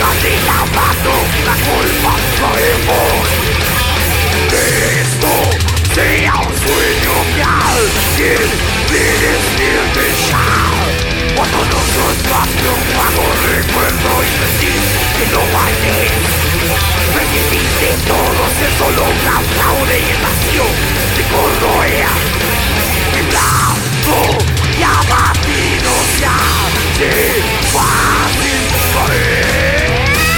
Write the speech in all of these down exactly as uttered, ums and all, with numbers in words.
lavando la culpa caemos. Que esto sea un sueño que alguien me despierte ya. Cuando nuestro espacio vago recuerdo y sentir que no vale. Permitiste todo ser solo una fraude y el vacío te corroea. Temblando y abatido ya de fácil caer.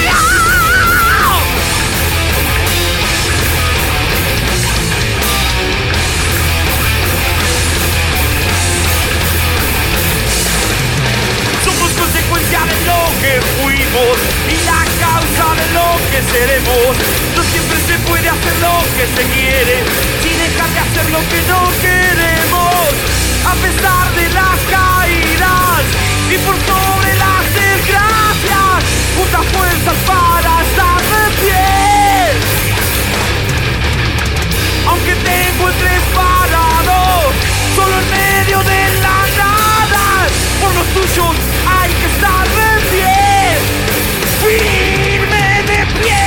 Somos consecuencia de lo que fuimos y la causa de lo que seremos. No siempre se puede hacer lo que se quiere sin dejar de hacer lo que no queremos. A pesar de las caídas y por sobre las desgracias, junta fuerzas para estar de pie. Aunque te encuentres parado solo en medio de la nada, por los tuyos hay que estar de pie, firme de pie.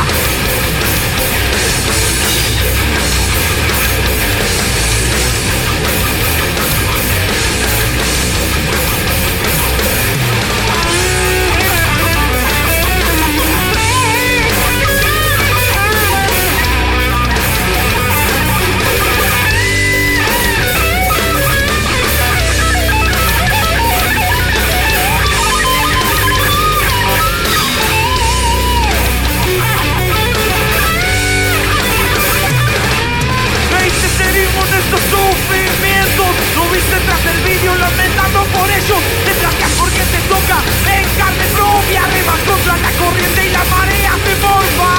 Estos sufrimientos, no viste tras el vídeo lamentando por ellos, te trancas porque te toca en carne propia, remas contra la corriente y la marea te morfa.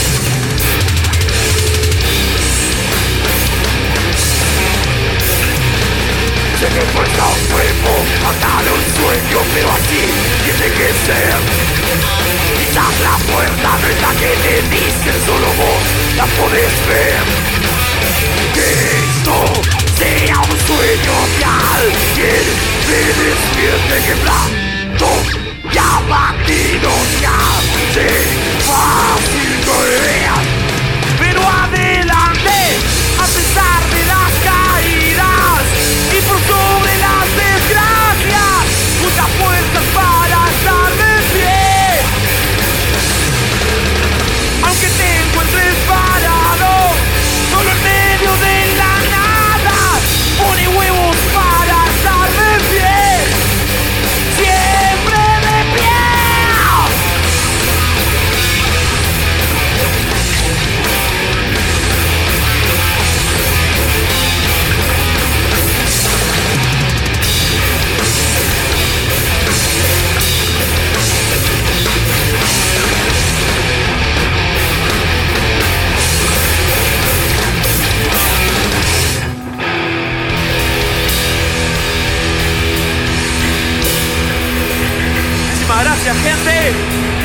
Sé que fuerza un cuerpo, matar un sueño, pero así tiene que ser. Quizás la puerta no es la que te dicen, solo vos la podés ver. Que esto sea un sueño que alguien me despierte quebrando y abatido ya de fácil caer. Pero adelante, a pesar de las caídas y por sobre las desgracias, junta fuerzas para estar de pie. Aunque te encuentres parado solo en medio de la nada, pone huevos para estar de pie, siempre de pie. Gracias, gente.